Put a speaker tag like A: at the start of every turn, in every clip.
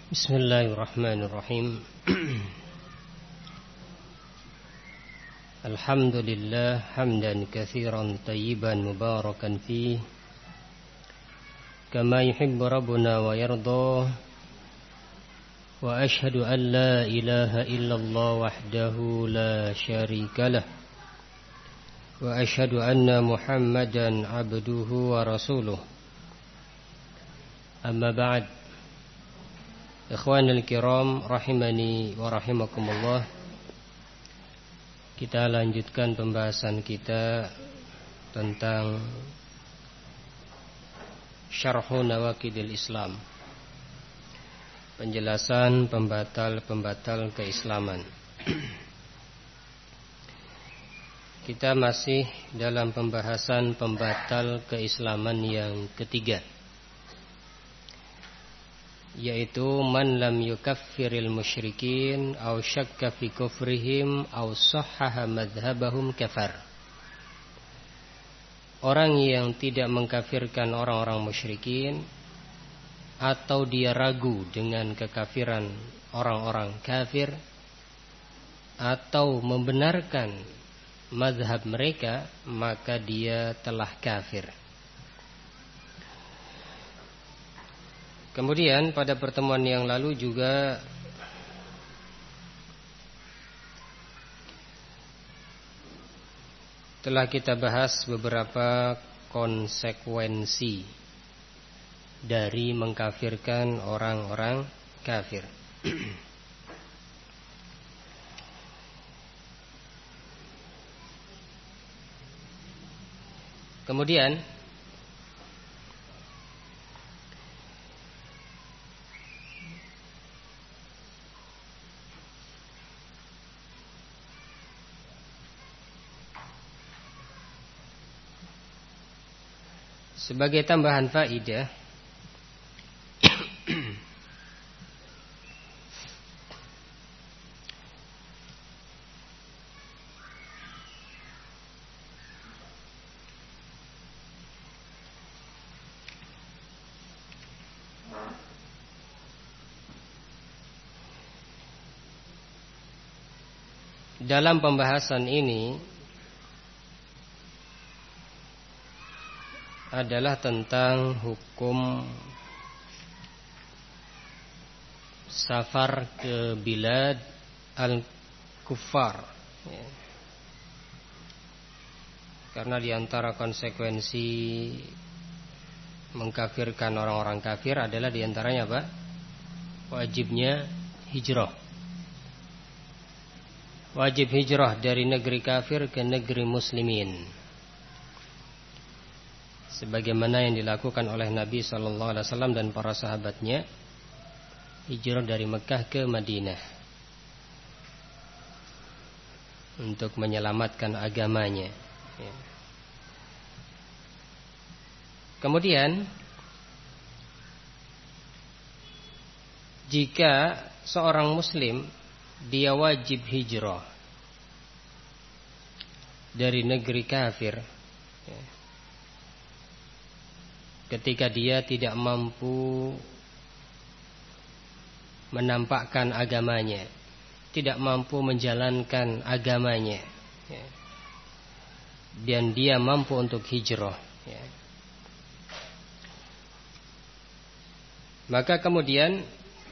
A: Bismillahirrahmanirrahim. Alhamdulillah hamdan katsiran tayyiban mubarakan fihi kama yuhibbu rabbuna wa yarda. Wa ashhadu an la ilaha illallah wahdahu la syarika lah. Wa ashhadu anna Muhammadan abduhu wa rasuluh. Amma ba'd. Ikhwanul kiram rahimani wa rahimakumullah. Kita lanjutkan pembahasan kita tentang Syarhu Nawaqidil Islam, penjelasan pembatal-pembatal keislaman. Kita masih dalam pembahasan pembatal keislaman yang ketiga, yaitu man lam yukaffiril musyrikin aw syakka fi kufrihim aw sahhaha madhhabahum kafar. Orang yang tidak mengkafirkan orang-orang musyrikin atau dia ragu dengan kekafiran orang-orang kafir atau membenarkan mazhab mereka, maka dia telah kafir. Kemudian pada pertemuan yang lalu juga telah kita bahas beberapa konsekuensi dari mengkafirkan orang-orang kafir. Kemudian sebagai tambahan faidah, dalam pembahasan ini adalah tentang hukum safar ke bilad al-kuffar, ya. Karena diantara konsekuensi mengkafirkan orang-orang kafir adalah diantaranya apa? Wajibnya hijrah. Wajib hijrah dari negeri kafir ke negeri muslimin, sebagaimana yang dilakukan oleh Nabi SAW dan para sahabatnya, hijrah dari Mekah ke Madinah untuk menyelamatkan agamanya. Kemudian jika seorang muslim dia wajib hijrah dari negeri kafir, ketika dia tidak mampu menampakkan agamanya, tidak mampu menjalankan agamanya, dan dia mampu untuk hijrah, maka kemudian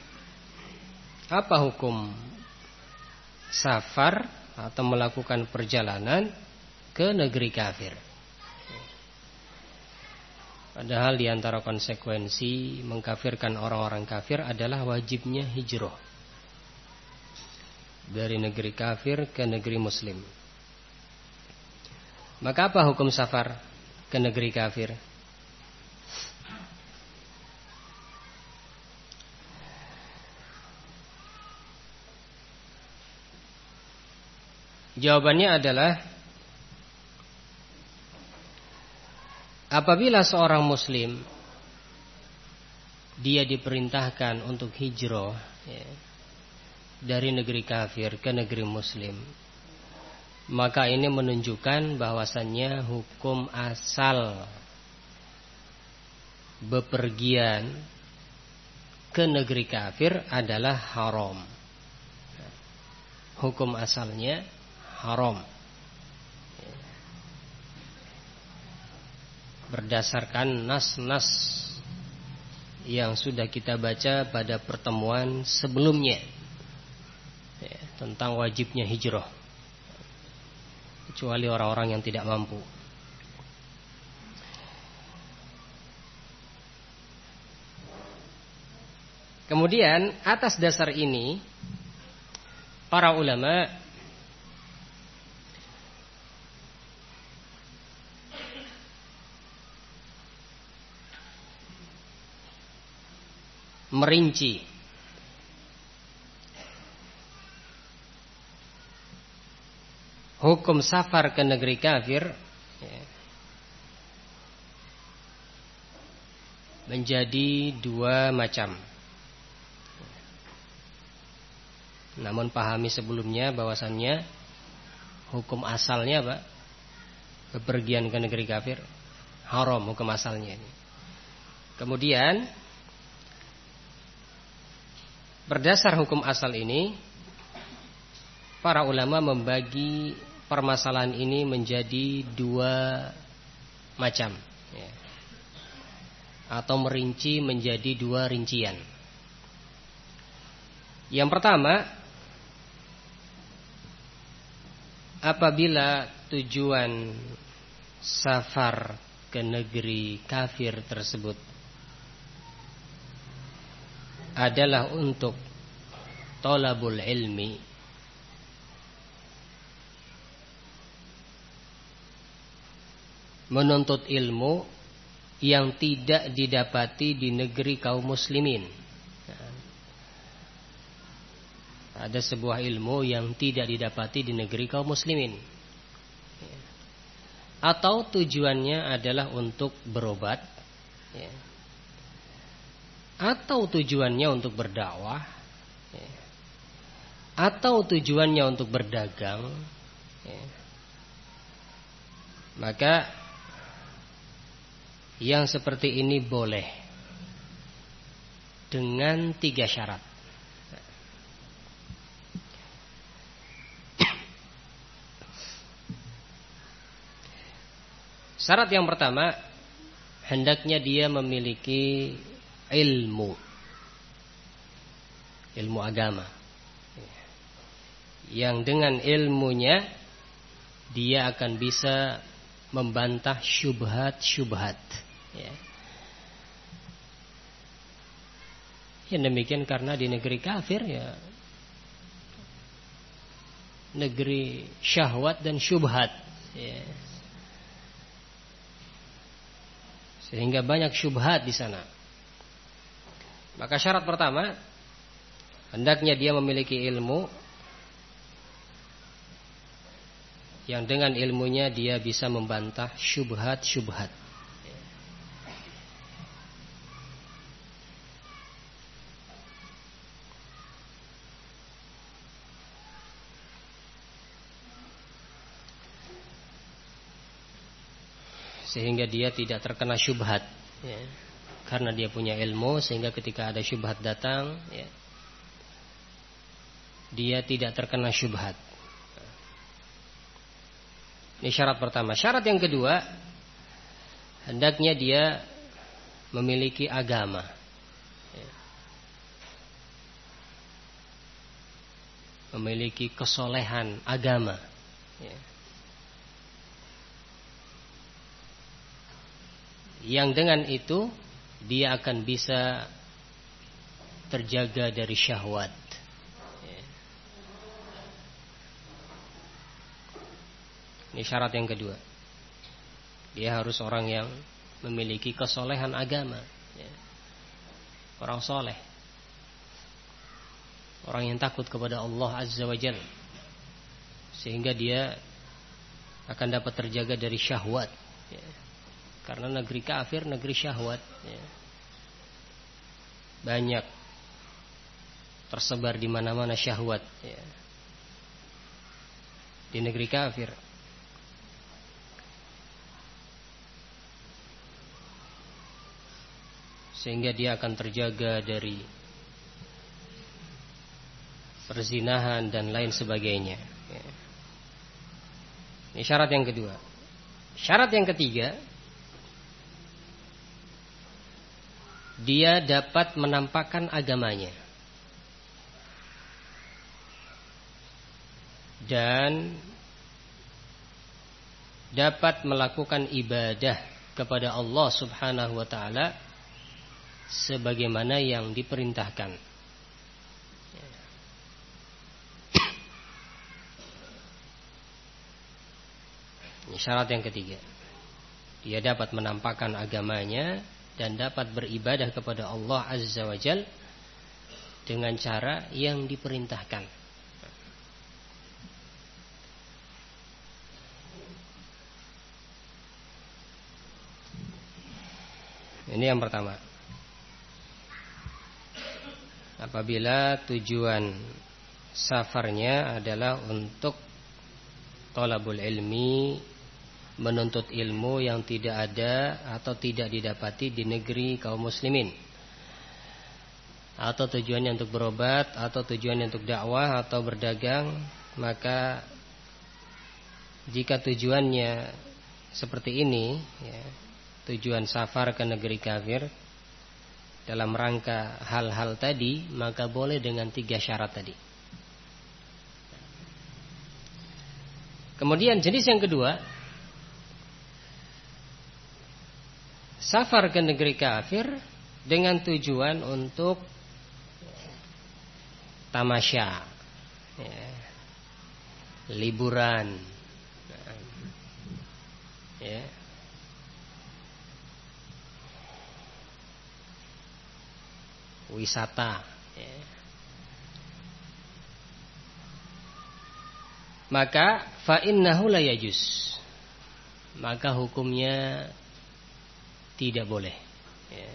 A: apa hukum safar atau melakukan perjalanan ke negeri kafir? Padahal diantara konsekuensi mengkafirkan orang-orang kafir adalah wajibnya hijrah dari negeri kafir ke negeri muslim. Maka apa hukum safar ke negeri kafir? Jawabannya adalah, apabila seorang muslim dia diperintahkan untuk hijrah, dari negeri kafir ke negeri muslim, maka ini menunjukkan bahwasannya hukum asal bepergian ke negeri kafir adalah haram. Hukum asalnya haram. Berdasarkan nas-nas yang sudah kita baca pada pertemuan sebelumnya, tentang wajibnya hijrah, kecuali orang-orang yang tidak mampu. Kemudian atas dasar ini para ulama merinci hukum safar ke negeri kafir menjadi dua macam. Namun pahami sebelumnya bahwasannya hukum asalnya apa? Bepergian ke negeri kafir haram hukum asalnya. Kemudian berdasar hukum asal ini, para ulama membagi permasalahan ini menjadi dua macam, atau merinci menjadi dua rincian. Yang pertama, apabila tujuan safar ke negeri kafir tersebut adalah untuk thalabul ilmi, menuntut ilmu yang tidak didapati di negeri kaum muslimin. Ada sebuah ilmu yang tidak didapati di negeri kaum muslimin. Atau tujuannya adalah untuk berobat, atau tujuannya untuk berdakwah, atau tujuannya untuk berdagang, maka yang seperti ini boleh dengan 3 syarat. Syarat yang pertama, hendaknya dia memiliki ilmu agama, yang dengan ilmunya dia akan bisa membantah syubhat. Yang demikian karena di negeri kafir negeri syahwat dan syubhat, sehingga banyak syubhat di sana. Maka syarat pertama, hendaknya dia memiliki ilmu yang dengan ilmunya dia bisa membantah syubhat. Sehingga dia tidak terkena syubhat, karena dia punya ilmu, sehingga ketika ada syubhat datang, dia tidak terkena syubhat. Ini syarat pertama. Syarat yang kedua, hendaknya dia memiliki agama, memiliki kesolehan agama, yang dengan itu dia akan bisa terjaga dari syahwat. Ini syarat yang kedua. Dia harus orang yang memiliki kesolehan agama, orang soleh, orang yang takut kepada Allah Azza wa Jalla, sehingga dia akan dapat terjaga dari syahwat. Karena negeri kafir, negeri syahwat, banyak tersebar di mana-mana syahwat, di negeri kafir. Sehingga dia akan terjaga dari perzinahan dan lain sebagainya. Ini syarat yang kedua. Syarat yang ketiga, dia dapat menampakkan agamanya dan dapat melakukan ibadah kepada Allah Subhanahu wa taala sebagaimana yang diperintahkan. Ini syarat yang ketiga. Dia dapat menampakkan agamanya dan dapat beribadah kepada Allah Azza wa Jalla dengan cara yang diperintahkan. Ini yang pertama. Apabila tujuan safarnya adalah untuk thalabul ilmi, menuntut ilmu yang tidak ada atau tidak didapati di negeri kaum muslimin, atau tujuannya untuk berobat, atau tujuannya untuk dakwah atau berdagang, maka jika tujuannya seperti ini, ya, tujuan safar ke negeri kafir dalam rangka hal-hal tadi, maka boleh dengan 3 syarat tadi. Kemudian jenis yang kedua, safar ke negeri kafir dengan tujuan untuk tamasya, ya, liburan, ya, wisata, ya. Maka fa innahu la yajuz, maka hukumnya tidak boleh, ya.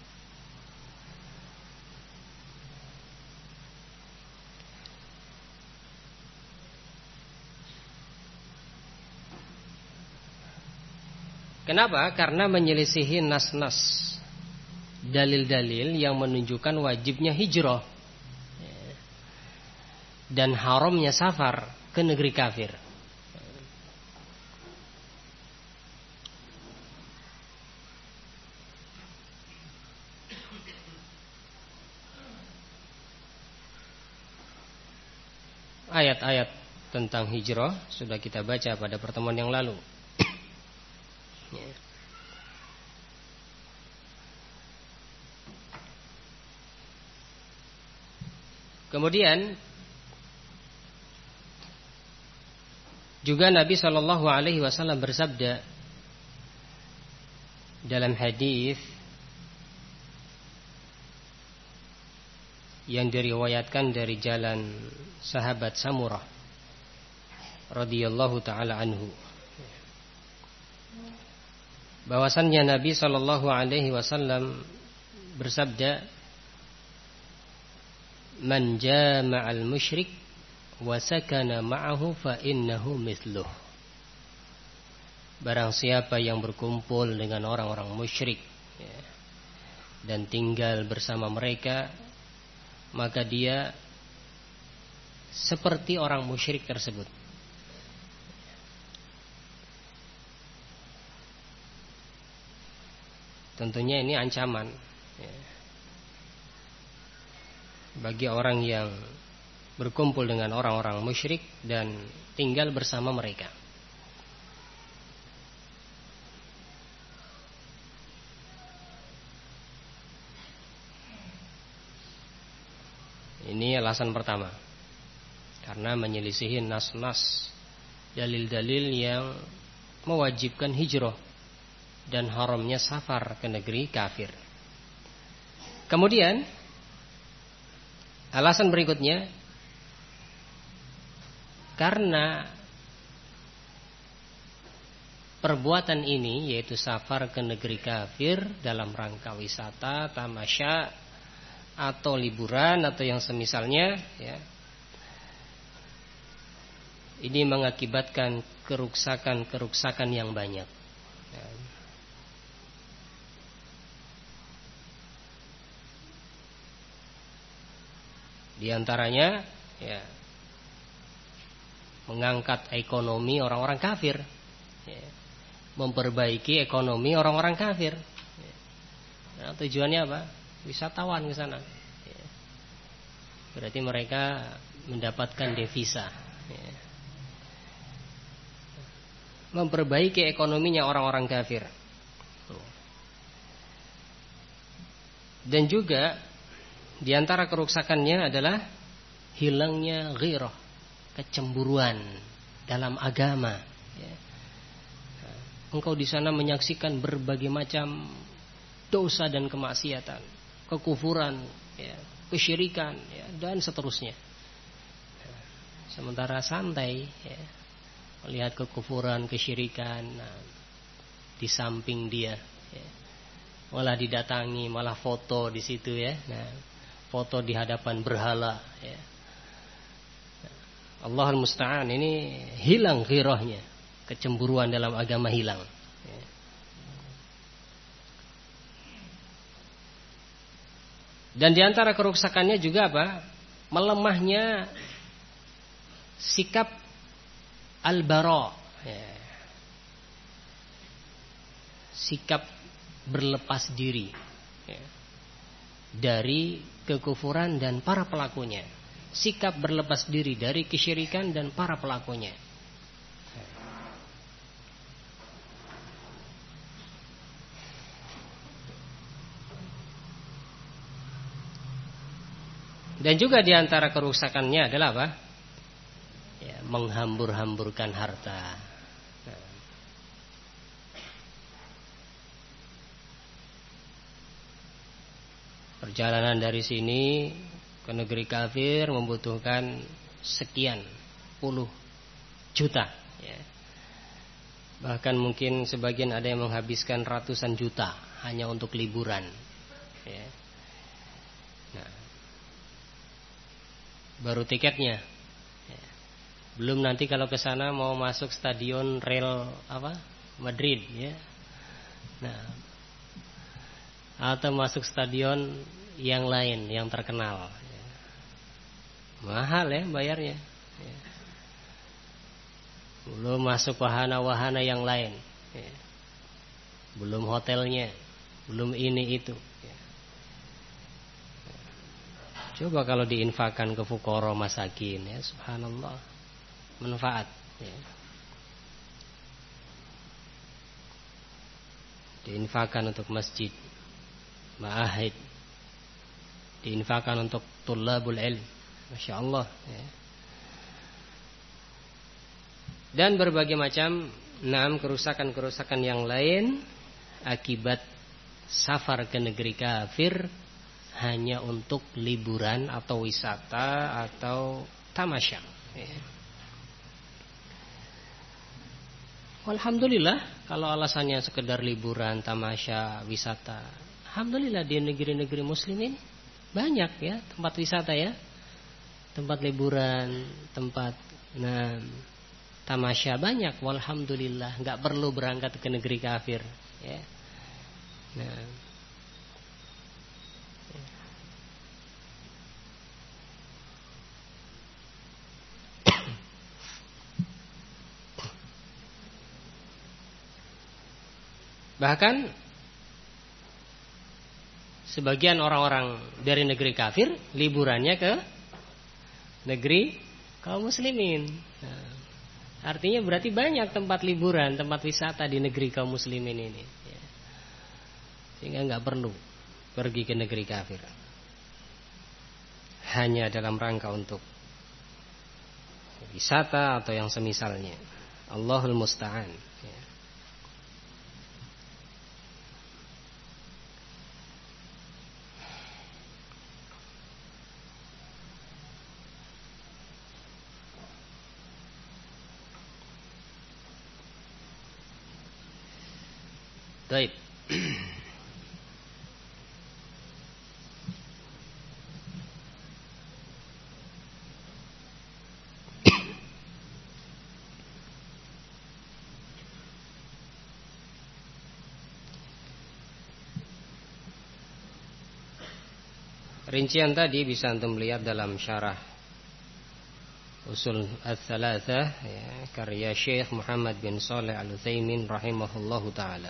A: Kenapa? Karena menyelisihi nas-nas, dalil-dalil yang menunjukkan wajibnya hijrah dan haramnya safar ke negeri kafir. Ayat-ayat tentang hijrah sudah kita baca pada pertemuan yang lalu. Kemudian juga Nabi Shallallahu Alaihi Wasallam bersabda dalam hadis yang diriwayatkan dari jalan sahabat Samurah radhiyallahu taala anhu, bahwasannya Nabi Shallallahu Alaihi Wasallam bersabda, man jama'al musyrik wa sakana ma'ahu fa innahu mithluh. Barang siapa yang berkumpul dengan orang-orang musyrik, ya, dan tinggal bersama mereka, maka dia seperti orang musyrik tersebut. Tentunya ini ancaman, ya, bagi orang yang berkumpul dengan orang-orang musyrik dan tinggal bersama mereka. Ini alasan pertama, karena menyelisihi nas-nas, dalil-dalil yang mewajibkan hijrah dan haramnya safar ke negeri kafir. Kemudian alasan berikutnya, karena perbuatan ini, yaitu safar ke negeri kafir dalam rangka wisata, tamasya, atau liburan atau yang semisalnya, ya, ini mengakibatkan kerusakan yang banyak, ya. Di antaranya, ya, mengangkat ekonomi orang-orang kafir, ya, memperbaiki ekonomi orang-orang kafir. Ya. Nah, tujuannya apa? Wisatawan ke sana. Ya. Berarti mereka mendapatkan devisa. Ya. Memperbaiki ekonominya orang-orang kafir. Dan juga di antara kerusakannya adalah hilangnya ghirah, kecemburuan dalam agama. Ya. Engkau di sana menyaksikan berbagai macam dosa dan kemaksiatan, kekufuran, ya, kesyirikan, ya, dan seterusnya. Sementara santai, ya, melihat kekufuran, kesyirikan, nah, di samping dia, ya, malah didatangi, malah foto di situ, ya, nah, foto di hadapan berhala, ya. Allahul musta'an, ini hilang ghirahnya, kecemburuan dalam agama hilang. Ya. Dan di antara kerusakannya juga apa? Melemahnya sikap al-bara, ya. Sikap berlepas diri, ya, dari kekufuran dan para pelakunya. Sikap berlepas diri dari kesyirikan dan para pelakunya. Dan juga di antara kerusakannya adalah apa? Ya, menghambur-hamburkan harta. Perjalanan dari sini ke negeri kafir membutuhkan sekian puluh juta, ya. Bahkan mungkin sebagian ada yang menghabiskan ratusan juta hanya untuk liburan, ya. Nah, baru tiketnya, ya. Belum nanti kalau ke sana mau masuk stadion Real apa? Madrid, ya. Nah, atau masuk stadion yang lain yang terkenal, ya. Mahal, ya, bayarnya, ya. Belum masuk wahana-wahana yang lain, ya. Belum hotelnya, belum ini itu, ya. Coba kalau diinfakkan ke fuqara masakin, ya, subhanallah, manfaat, ya. Diinfakkan untuk masjid, ma'ahid, diinfakkan untuk tullabul ilm, masya Allah, ya. Dan berbagai macam kerusakan-kerusakan yang lain akibat safar ke negeri kafir hanya untuk liburan atau wisata atau tamasya, ya. Alhamdulillah kalau alasannya sekedar liburan, tamasya, wisata, alhamdulillah di negeri-negeri muslimin banyak, ya, tempat wisata, ya, tempat liburan, tempat tamasya banyak, walhamdulillah, nggak perlu berangkat ke negeri kafir, ya. Nah, bahkan sebagian orang-orang dari negeri kafir liburannya ke negeri kaum muslimin. Nah, artinya berarti banyak tempat liburan, tempat wisata di negeri kaum muslimin ini, ya. Sehingga nggak perlu pergi ke negeri kafir hanya dalam rangka untuk wisata atau yang semisalnya. Allahul musta'an, ya. Baik. Rincian tadi bisa antum lihat dalam syarah Usul Ats-Tsalatsah, ya, karya Syekh Muhammad bin Shalih Al-Utsaimin rahimahullahu taala.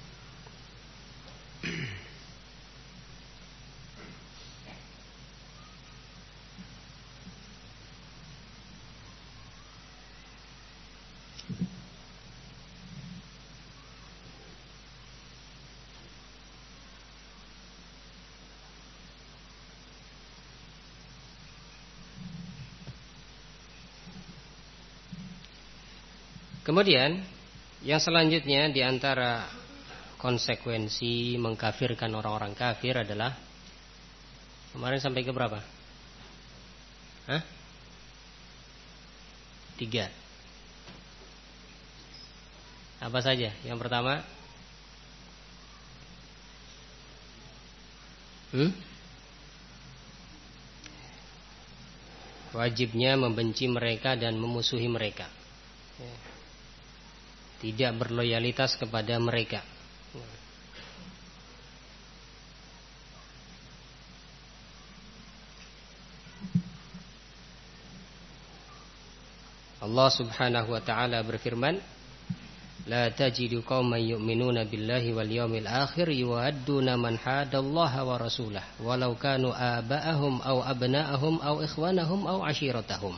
A: Kemudian yang selanjutnya di antara konsekuensi mengkafirkan orang-orang kafir adalah, kemarin sampai ke berapa? 3. Apa saja? Yang pertama, wajibnya membenci mereka dan memusuhi mereka, tidak berloyalitas kepada mereka. Allah Subhanahu wa taala berfirman, la tajidu qauman yu'minuna billahi wal yawmil akhir yuwadduna man hadallaha wa rasulahu walau kanu aba'ahum aw abna'ahum aw ikhwanahum aw ashiratahum.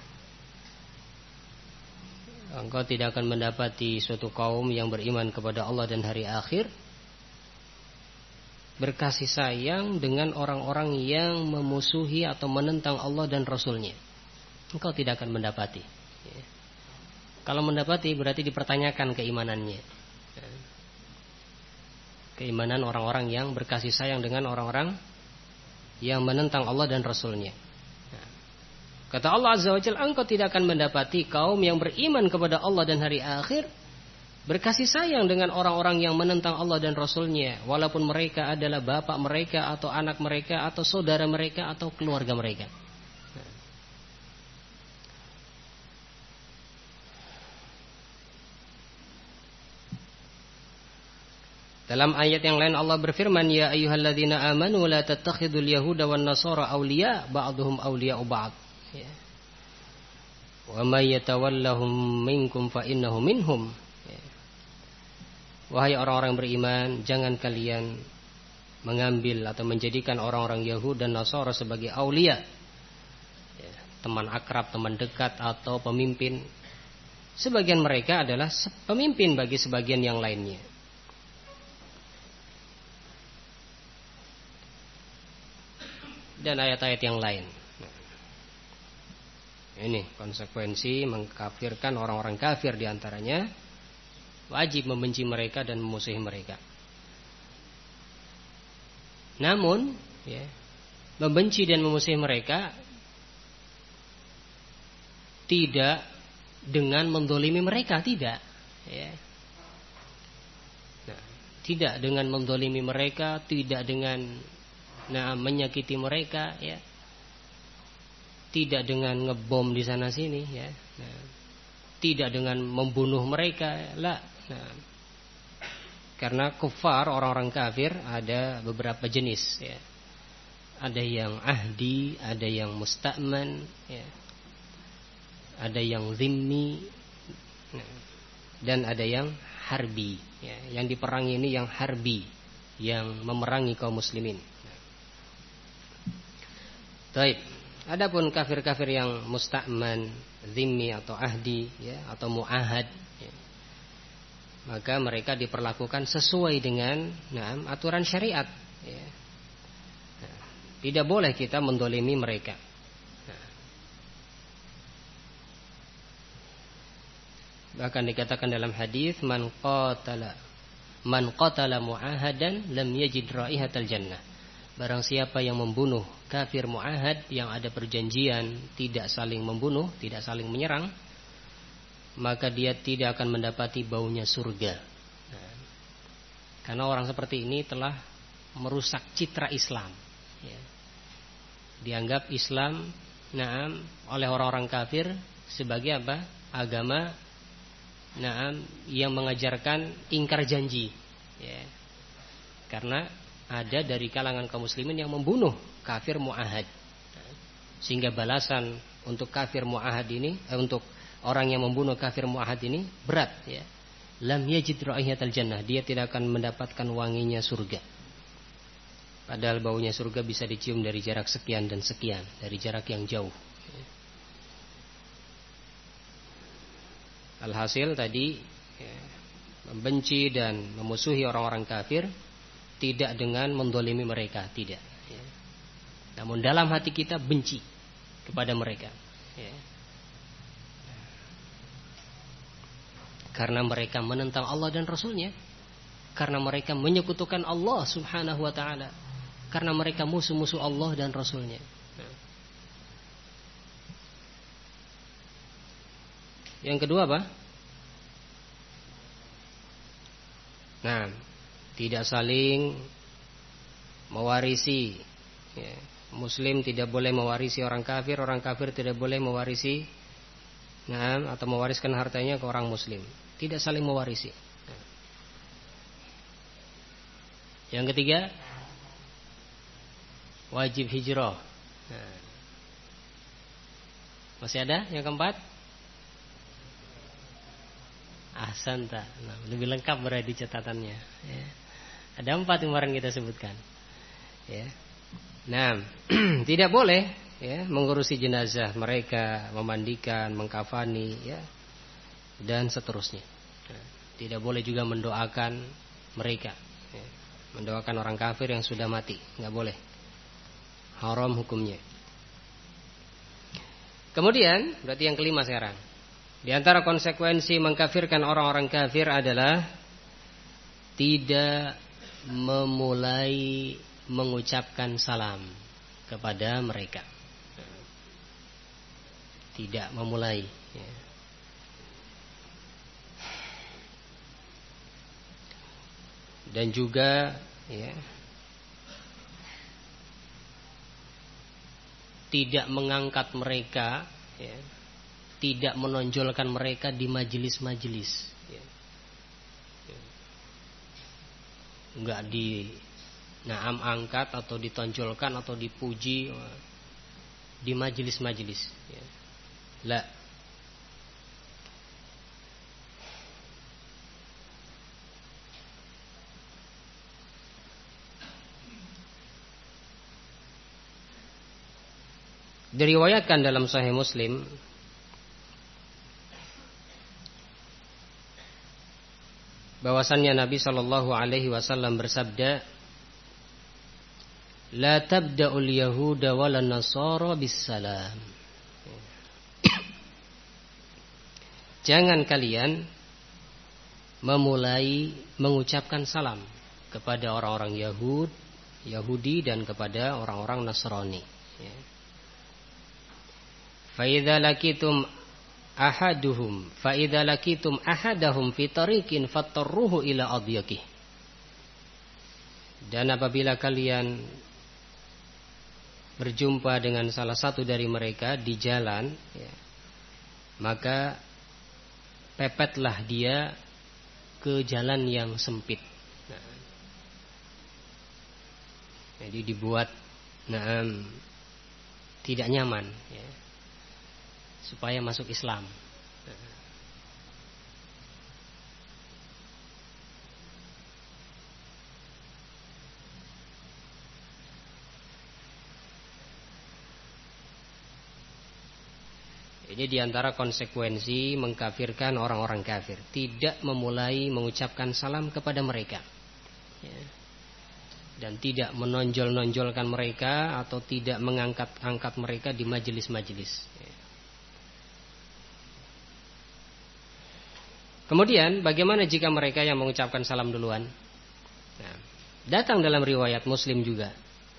A: Engkau tidak akan mendapati suatu kaum yang beriman kepada Allah dan hari akhir berkasih sayang dengan orang-orang yang memusuhi atau menentang Allah dan Rasulnya. Engkau tidak akan mendapati. Kalau mendapati berarti dipertanyakan keimanannya. Keimanan orang-orang yang berkasih sayang dengan orang-orang yang menentang Allah dan Rasulnya. Kata Allah Azza wa Jalla, engkau tidak akan mendapati kaum yang beriman kepada Allah dan hari akhir berkasih sayang dengan orang-orang yang menentang Allah dan Rasulnya, walaupun mereka adalah bapak mereka atau anak mereka atau saudara mereka atau keluarga mereka. Dalam ayat yang lain Allah berfirman, ya ayyuhalladzina amanu la tattakhidul yahuda wan nasara awliya ba'duhum awliya'u ba'd. Wa may yatawallahum minkum fa innahu minhum. Wahai orang-orang beriman, jangan kalian mengambil atau menjadikan orang-orang Yahudi dan Nasara sebagai aulia, teman akrab, teman dekat atau pemimpin. Sebagian mereka adalah pemimpin bagi sebagian yang lainnya. Dan ayat-ayat yang lain. Ini konsekuensi mengkafirkan orang-orang kafir, diantaranya wajib membenci mereka dan memusuhi mereka. Namun, membenci dan memusuhi mereka tidak dengan mendolimi mereka, tidak. Tidak dengan mendolimi mereka, tidak dengan menyakiti mereka, tidak dengan ngebom di sana sini, tidak dengan membunuh mereka, karena kufar, orang-orang kafir ada beberapa jenis, ada yang ahdi, ada yang musta'man, ada yang zimmi, dan ada yang harbi. Yang diperangi ini yang harbi, yang memerangi kaum muslimin. Baik. Adapun kafir-kafir yang musta'man, zimmi atau ahdi, atau mu'ahad, maka mereka diperlakukan sesuai dengan aturan syariat. Tidak boleh kita mendolimi mereka. Bahkan dikatakan dalam hadis, man qatala mu'ahadan lam yajid raihatal jannah. Barang siapa yang membunuh kafir mu'ahad yang ada perjanjian tidak saling membunuh, tidak saling menyerang, maka dia tidak akan mendapati baunya surga. Karena orang seperti ini telah merusak citra Islam. Dianggap Islam oleh orang-orang kafir sebagai apa? Agama yang mengajarkan ingkar janji. Karena ada dari kalangan kaum muslimin yang membunuh kafir mu'ahad, sehingga balasan untuk kafir muahad ini, untuk orang yang membunuh kafir muahad ini berat, ya. Lam yajid raihatal jannah, dia tidak akan mendapatkan wanginya surga. Padahal baunya surga bisa dicium dari jarak sekian dan sekian, dari jarak yang jauh. Alhasil tadi, ya, membenci dan memusuhi orang-orang kafir tidak dengan mendolimi mereka, tidak, ya. Namun dalam hati kita benci kepada mereka, ya. Karena mereka menentang Allah dan Rasulnya, karena mereka menyekutukan Allah subhanahu wa ta'ala, karena mereka musuh-musuh Allah dan Rasulnya. Yang kedua apa? Nah, tidak saling mewarisi, ya. Muslim tidak boleh mewarisi orang kafir tidak boleh mewarisi, nah, atau mewariskan hartanya ke orang Muslim. Tidak saling mewarisi. Yang ketiga, wajib hijrah. Nah, masih ada yang keempat? Ahsanta. Nah, lebih lengkap berarti catatannya, ya. Ada 4 yang kemarin kita sebutkan, ya. Nah, tidak boleh, ya, mengurusi jenazah mereka, memandikan, mengkafani, ya, dan seterusnya. Nah, tidak boleh juga mendoakan mereka, ya. Mendoakan orang kafir yang sudah mati, nggak boleh. Haram hukumnya. Kemudian, berarti yang kelima sekarang. Di antara konsekuensi mengkafirkan orang-orang kafir adalah tidak memulai mengucapkan salam kepada mereka. Tidak memulai, ya. Dan juga, ya, tidak mengangkat mereka, ya, tidak menonjolkan mereka di majelis-majelis, ya. Enggak angkat atau ditonjolkan atau dipuji di majelis-majelis, ya. La. Diriwayatkan dalam Sahih Muslim bahwasannya Nabi sallallahu alaihi wasallam bersabda, la tabda'ul yahuda walan nasara bisalam. Jangan kalian memulai mengucapkan salam kepada orang-orang Yahudi dan kepada orang-orang Nasrani, ya. Fa idza lakitum ahadahum fi tariqin fattarruhu ila adyaqih. Dan apabila kalian berjumpa dengan salah satu dari mereka di jalan, ya, maka pepetlah dia ke jalan yang sempit. Nah, jadi dibuat, nah, tidak nyaman, ya, supaya masuk Islam. Ini diantara konsekuensi mengkafirkan orang-orang kafir, tidak memulai mengucapkan salam kepada mereka, ya. Dan tidak menonjol-nonjolkan mereka atau tidak mengangkat-angkat mereka di majelis-majelis, ya. Kemudian bagaimana jika mereka yang mengucapkan salam duluan? Nah, datang dalam riwayat Muslim juga.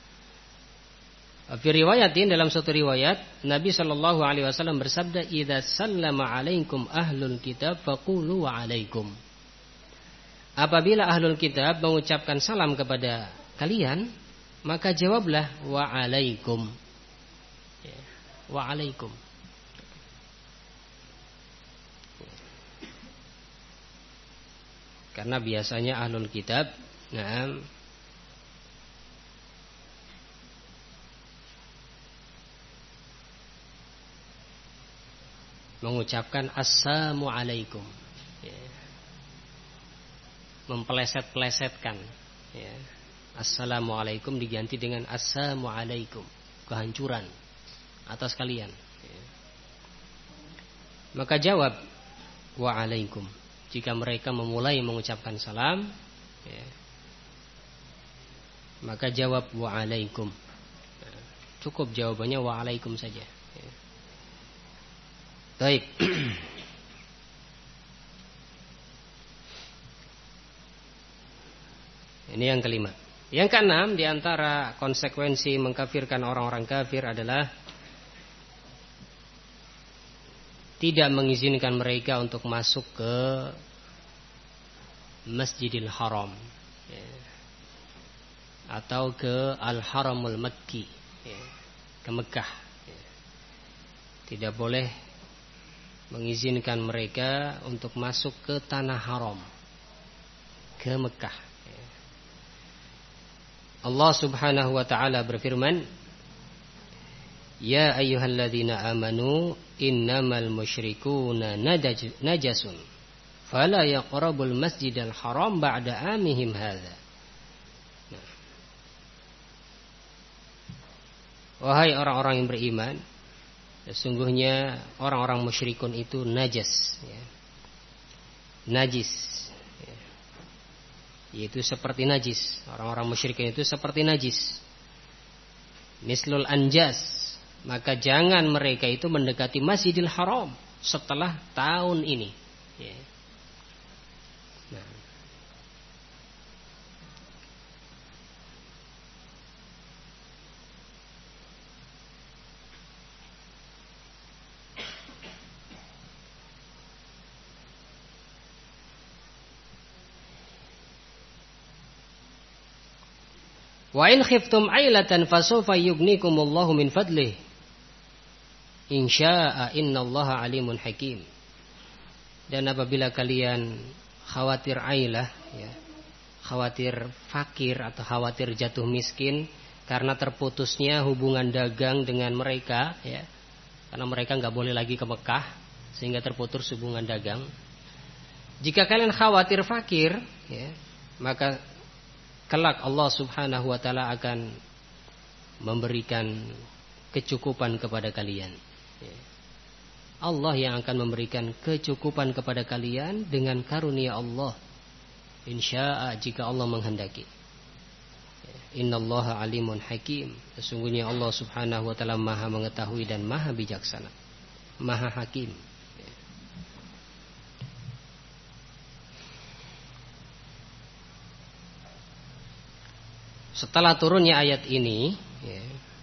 A: Fi riwayatin, dalam suatu riwayat Nabi sallallahu alaihi wasallam bersabda, "Idza sallama 'alaikum ahlul kitab faqulu wa 'alaikum." Apabila ahlul kitab mengucapkan salam kepada kalian, maka jawablah wa 'alaikum. Ya, wa 'alaikum. Karena biasanya ahlul kitab, nah, mengucapkan assalamualaikum, ya. Mempeleset-pelesetkan, ya. Assalamualaikum diganti dengan assalamualaikum, kehancuran atas kalian, ya. Maka jawab waalaikum jika mereka memulai mengucapkan salam, ya. Maka jawab waalaikum, cukup jawabannya waalaikum saja, ya. Baik. Ini yang kelima. Yang keenam, di antara konsekuensi mengkafirkan orang-orang kafir adalah tidak mengizinkan mereka untuk masuk ke Masjidil Haram, ya, atau ke Al-Haramul Makki, ya, ke Mekah, ya. Tidak boleh mengizinkan mereka untuk masuk ke tanah haram, ke Mekah, ya. Allah Subhanahu wa taala berfirman, ya ayyuhalladzina amanu innamal musyrikuuna najasun fala yaqrabul masjidal haram ba'da amihim hadza. Nah. Wahai orang-orang yang beriman, sesungguhnya orang-orang musyrikun itu najas, ya. Najis, ya. Yaitu seperti najis. Orang-orang musyrikin itu seperti najis, mislul anjas. Maka jangan mereka itu mendekati Masjidil Haram setelah tahun ini, ya. Nah. Wa in khiftum ailatan fasawfa yughnikumullahu min fadlih insya'a innallaha alimun hakim. Dan apabila kalian khawatir ailah, ya, khawatir fakir atau khawatir jatuh miskin karena terputusnya hubungan dagang dengan mereka, ya, karena mereka nggak boleh lagi ke Mekah sehingga terputus hubungan dagang. Jika kalian khawatir fakir, ya, maka kelak Allah Subhanahu wa taala akan memberikan kecukupan kepada kalian. Allah yang akan memberikan kecukupan kepada kalian dengan karunia Allah, insya'a, jika Allah menghendaki. Innallaha alimun hakim. Sesungguhnya Allah Subhanahu wa taala Maha mengetahui dan Maha bijaksana, Maha hakim. Setelah turunnya ayat ini, ya,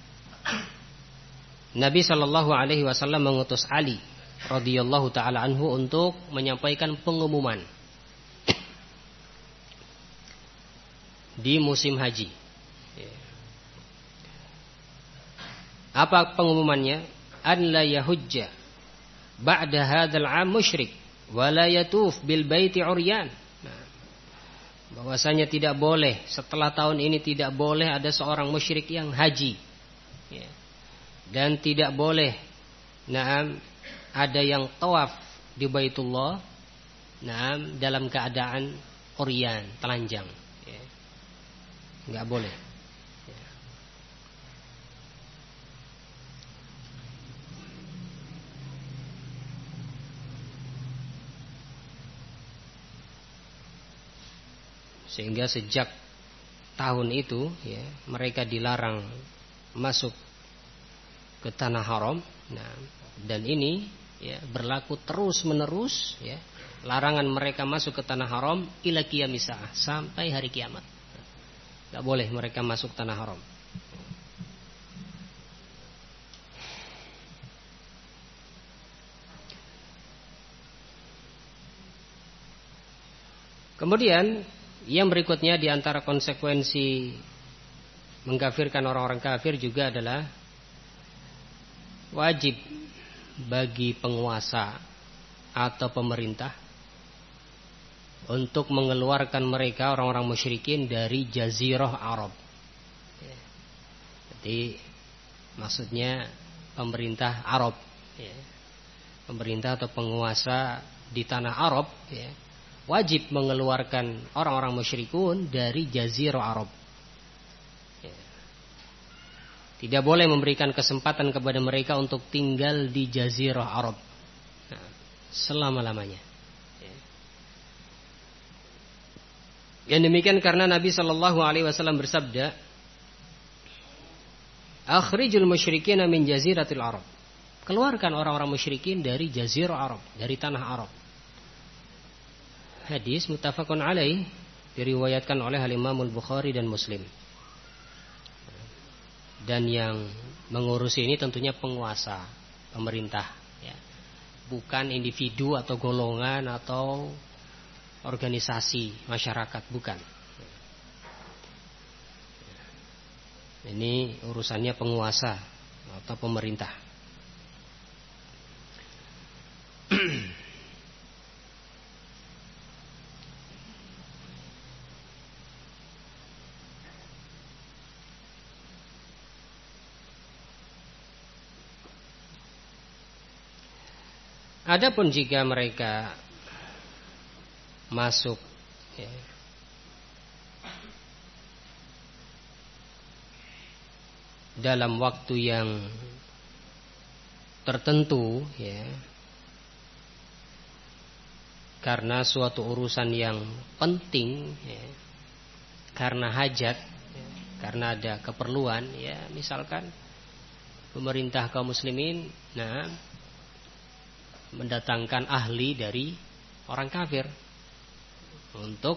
A: Nabi Shallallahu Alaihi Wasallam mengutus Ali radhiyallahu taala anhu untuk menyampaikan pengumuman di musim haji. Ya. Apa pengumumannya? An la yahujja ba'da hadzal 'am musyrik wa la yatuf bil baiti 'uryan. Bahwasanya tidak boleh setelah tahun ini, tidak boleh ada seorang musyrik yang haji, ya. Dan tidak boleh ada yang tawaf di Baitullah dalam keadaan uryan, telanjang, ya. Nggak boleh, ya. Sehingga sejak tahun itu, ya, mereka dilarang masuk ke tanah haram. Nah, dan ini, ya, berlaku terus menerus, ya, larangan mereka masuk ke tanah haram ila qiyamis saah, sampai hari kiamat. Tidak boleh mereka masuk tanah haram. Kemudian yang berikutnya di antara konsekuensi mengkafirkan orang-orang kafir juga adalah wajib bagi penguasa atau pemerintah untuk mengeluarkan mereka orang-orang musyrikin dari Jazirah Arab. Jadi maksudnya pemerintah Arab, ya, pemerintah atau penguasa di tanah Arab, ya, wajib mengeluarkan orang-orang musyrikun dari Jazirah Arab. Ya. Tidak boleh memberikan kesempatan kepada mereka untuk tinggal di Jazirah Arab selama-lamanya. Yang demikian karena Nabi Shallallahu Alaihi Wasallam bersabda, "Akhrijul musyrikin min jaziratil Arab." Keluarkan orang-orang musyrikin dari Jazirah Arab, dari tanah Arab. Hadis muttafaqun alaih, diriwayatkan oleh Al-Imam Al-Bukhari dan Muslim. Dan yang mengurusi ini tentunya penguasa, pemerintah, ya. Bukan individu atau golongan atau organisasi masyarakat, bukan. Ini urusannya penguasa atau pemerintah. Adapun jika mereka masuk, ya, dalam waktu yang tertentu, ya, karena suatu urusan yang penting, ya, karena hajat, ya, karena ada keperluan, ya, misalkan pemerintah kaum muslimin, mendatangkan ahli dari orang kafir untuk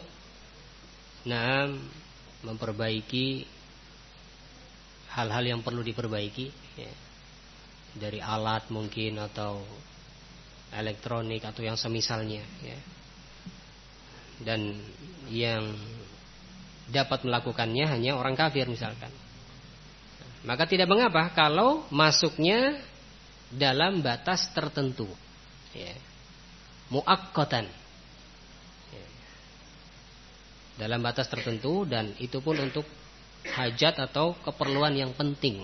A: memperbaiki hal-hal yang perlu diperbaiki, ya, dari alat mungkin atau elektronik atau yang semisalnya, ya. Dan yang dapat melakukannya hanya orang kafir misalkan. Maka tidak mengapa kalau masuknya dalam batas tertentu, ya, muaqqatan, ya, dalam batas tertentu, dan itu pun untuk hajat atau keperluan yang penting.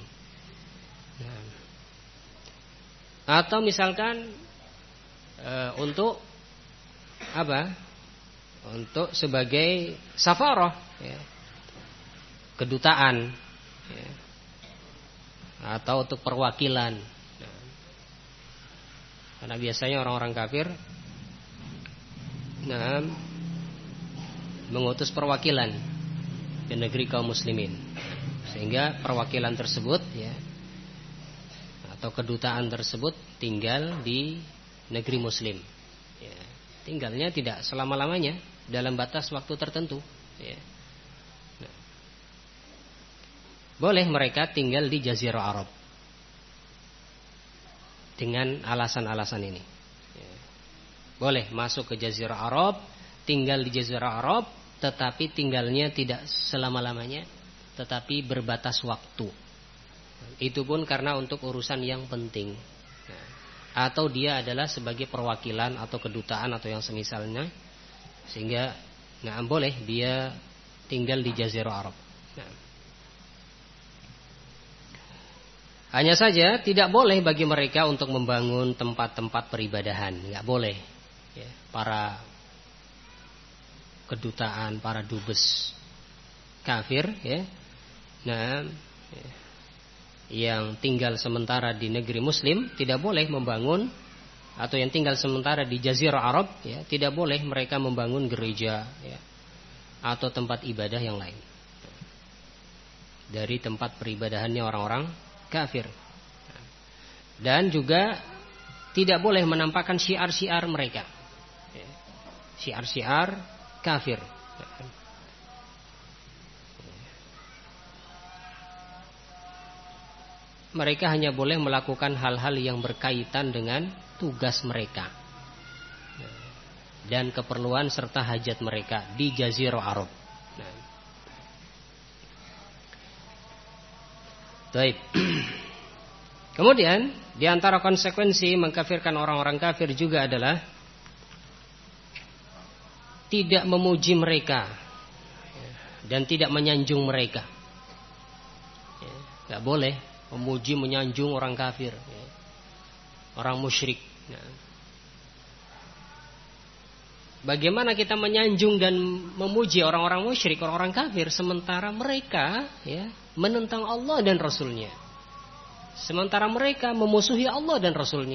A: Atau misalkan untuk apa? Untuk sebagai safarah, ya, kedutaan, ya, atau untuk perwakilan. Karena biasanya orang-orang kafir mengutus perwakilan ke negeri kaum muslimin, sehingga perwakilan tersebut, ya, atau kedutaan tersebut tinggal di negeri muslim, ya. Tinggalnya tidak selama-lamanya, dalam batas waktu tertentu, ya. Nah, boleh mereka tinggal di Jazirah Arab dengan alasan-alasan ini, ya. Boleh masuk ke Jazirah Arab, tinggal di Jazirah Arab, tetapi tinggalnya tidak selama-lamanya, tetapi berbatas waktu. Itu pun karena untuk urusan yang penting, nah, atau dia adalah sebagai perwakilan atau kedutaan atau yang semisalnya, sehingga boleh dia tinggal di Jazirah Arab. Nah, hanya saja tidak boleh bagi mereka untuk membangun tempat-tempat peribadahan, nggak boleh, ya. Para kedutaan, para dubes kafir, ya, yang tinggal sementara di negeri muslim tidak boleh membangun, atau yang tinggal sementara di Jazirah Arab, ya, tidak boleh mereka membangun gereja, ya, atau tempat ibadah yang lain dari tempat peribadahannya orang-orang kafir. Dan juga tidak boleh menampakkan syiar-syiar mereka, ya, syiar-syiar kafir. Mereka hanya boleh melakukan hal-hal yang berkaitan dengan tugas mereka dan keperluan serta hajat mereka di Jazirah Arab. Baik. Kemudian di antara konsekuensi mengkafirkan orang-orang kafir juga adalah tidak memuji mereka dan tidak menyanjung mereka. Gak boleh memuji menyanjung orang kafir, ya. orang musyrik. Nah, bagaimana kita menyanjung dan memuji orang-orang musyrik, orang-orang kafir, sementara mereka ya menentang Allah dan Rasulnya, sementara mereka memusuhi Allah dan Rasulnya.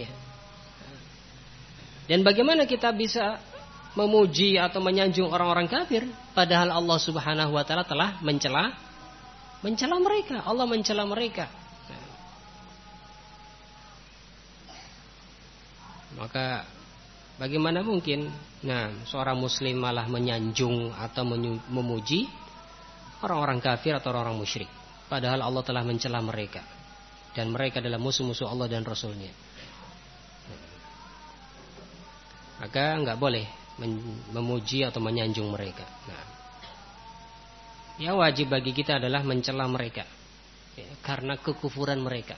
A: Dan bagaimana kita bisa memuji atau menyanjung orang-orang kafir, padahal Allah Subhanahu wa taala telah mencela mereka. Allah mencela mereka. Maka bagaimana mungkin seorang muslim malah menyanjung atau memuji orang-orang kafir atau orang musyrik, padahal Allah telah mencela mereka dan mereka adalah musuh-musuh Allah dan Rasulnya. Maka enggak boleh memuji atau menyanjung mereka. Yang wajib bagi kita adalah mencela mereka ya, karena kekufuran mereka.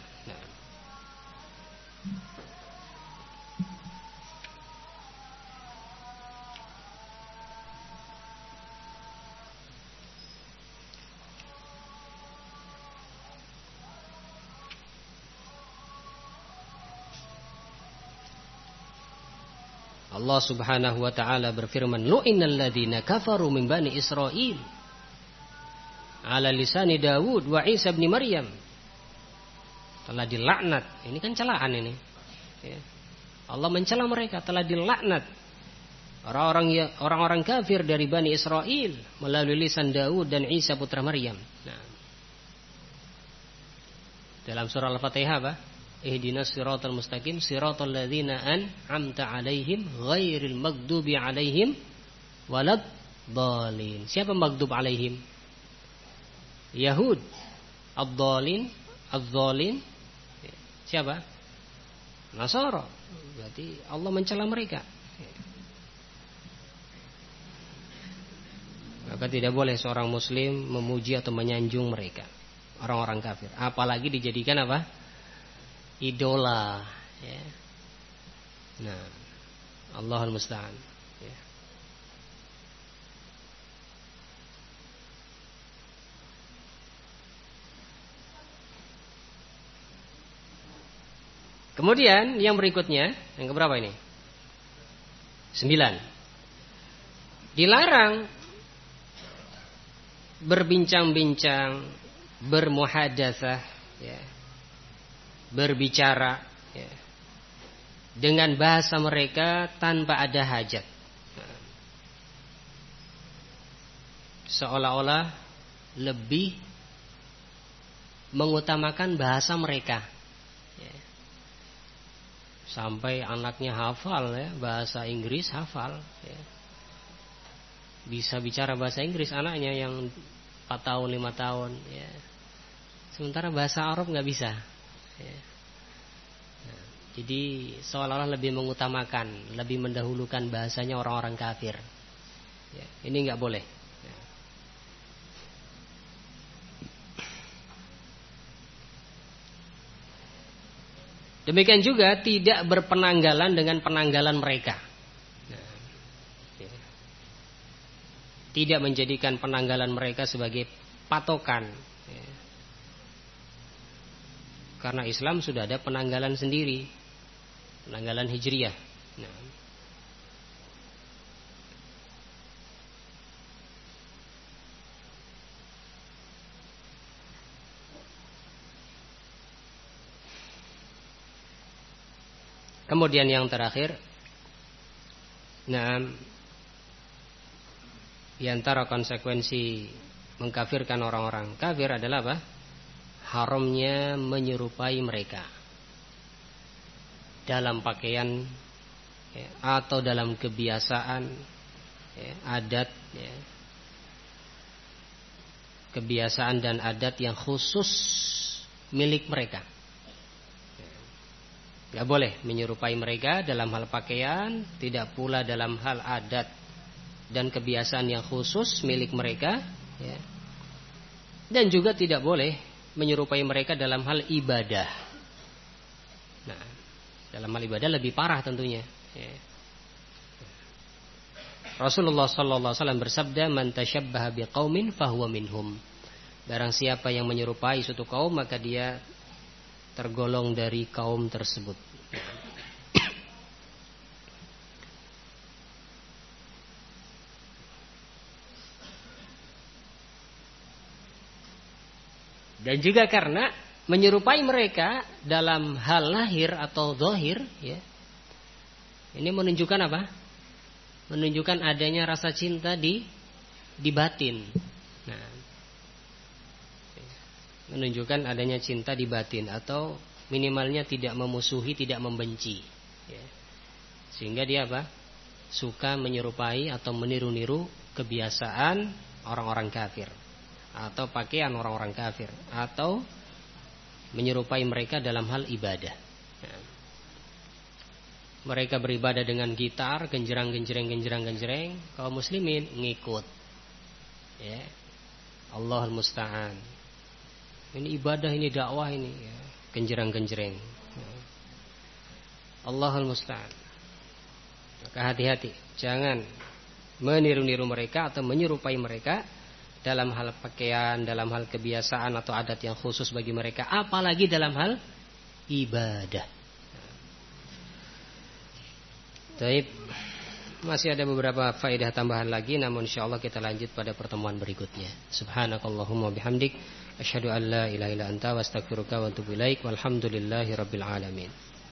A: Allah Subhanahu wa taala berfirman, "Lu'inal ladzina kafaru min bani Israil ala lisani Daud wa Isa bin Maryam." Telah dilaknat. Ini kan celaan ini. Ya. Allah mencela mereka, telah dilaknat orang-orang kafir dari Bani Israel melalui lisan Daud dan Isa putra Maryam. Nah, dalam surah Al-Fatihah apa? Ihdinas siratal mustaqim siratal ladzina an'amta 'alaihim ghairil maghdubi 'alaihim waladdallin. Siapa maghdub 'alaihim? Yahud. Ad-dallin, az-zalin. Siapa? Nasara. Berarti Allah mencela mereka. Maka tidak boleh seorang muslim memuji atau menyanjung mereka, orang-orang kafir. Apalagi dijadikan apa? Idola ya. Nah, Allahul musta'an ya. Kemudian yang berikutnya, yang keberapa ini? 9. Dilarang berbincang-bincang, bermuhadatsah ya, berbicara ya, dengan bahasa mereka tanpa ada hajat. Seolah-olah lebih mengutamakan bahasa mereka ya. Sampai anaknya hafal ya, bahasa Inggris hafal ya. Bisa bicara bahasa Inggris anaknya yang 4 tahun 5 tahun ya. Sementara bahasa Arab gak bisa ya. Nah, jadi seolah-olah lebih mengutamakan, lebih mendahulukan bahasanya orang-orang kafir ya. Ini gak boleh ya. Demikian juga tidak berpenanggalan dengan penanggalan mereka. Tidak menjadikan penanggalan mereka sebagai patokan ya. Karena Islam sudah ada penanggalan sendiri, penanggalan Hijriyah. Nah. Kemudian yang terakhir, di antara konsekuensi mengkafirkan orang-orang kafir adalah apa? Haramnya menyerupai mereka dalam pakaian ya, atau dalam kebiasaan ya, adat ya. Kebiasaan dan adat yang khusus milik mereka. Gak boleh menyerupai mereka dalam hal pakaian, tidak pula dalam hal adat dan kebiasaan yang khusus milik mereka ya. Dan juga tidak boleh menyerupai mereka dalam hal ibadah. Nah, dalam hal ibadah lebih parah tentunya ya. Rasulullah SAW bersabda, "Man tashabbaha biqaumin fahuwa minhum." Barang siapa yang menyerupai suatu kaum, maka dia tergolong dari kaum tersebut. Dan juga karena menyerupai mereka dalam hal lahir atau zahir, ya. Ini menunjukkan apa? Menunjukkan adanya rasa cinta di batin. Nah, menunjukkan adanya cinta di batin atau minimalnya tidak memusuhi, tidak membenci, ya. Sehingga dia apa? Suka menyerupai atau meniru-niru kebiasaan orang-orang kafir atau pakaian orang-orang kafir atau menyerupai mereka dalam hal ibadah. Nah, mereka beribadah dengan gitar, genjerang-genjreng, kaum muslimin ngikut. Ya. Allahul musta'an. Ini ibadah, ini dakwah, ini ya. Genjerang-genjreng. Ya. Allahul musta'an. Maka hati-hati, jangan meniru-niru mereka atau menyerupai mereka dalam hal pakaian, dalam hal kebiasaan atau adat yang khusus bagi mereka, apalagi dalam hal ibadah. Baik, masih ada beberapa faedah tambahan lagi, namun insyaallah kita lanjut pada pertemuan berikutnya. Subhanakallahumma bihamdik, asyhadu an la ilaha illa anta wa astaghfiruka wa atubu ilaik, walhamdulillahi rabbil alamin.